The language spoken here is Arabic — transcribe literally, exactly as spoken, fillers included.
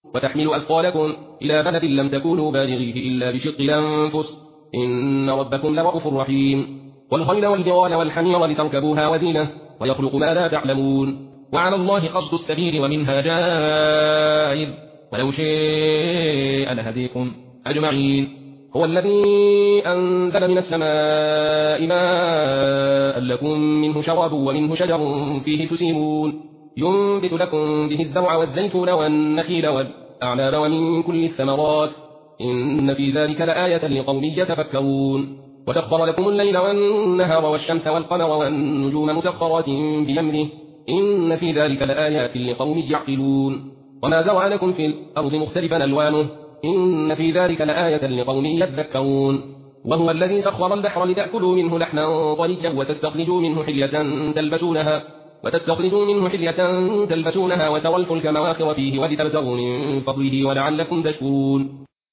وتحمل أثقالكم إلى بلد لم تكونوا بالغيه إلا بشق الأنفس إن ربكم لرؤوف رحيم والخيل والجوال والحمير لتركبوها وزينة ويخلق ما لا تعلمون وعلى الله قصد السبيل ومنها جائر ولو شاء لهديكم أجمعين هو الذي أنزل من السماء ماء لكم منه شراب ومنه شجر فيه تسيمون ينبت لكم به الزرع والزيتون والنخيل والأعناب ومن كل الثمرات إن في ذلك لآية لقوم يتفكرون وسخر لكم الليل والنهار والشمس والقمر والنجوم مسخرات بأمره إن في ذلك لآيات لقوم يعقلون وما ذرأ لكم في الأرض مختلفا ألوانه إن في ذلك لآية لقوم يذكرون وهو الذي سخر البحر لتأكلوا منه لحما طريا وتستخرجوا منه حلية تلبسونها وتستخرجوا منه حلية تلبسونها وترى الفلك مواخر فيه ولتبتغوا من فضله ولعلكم تشكرون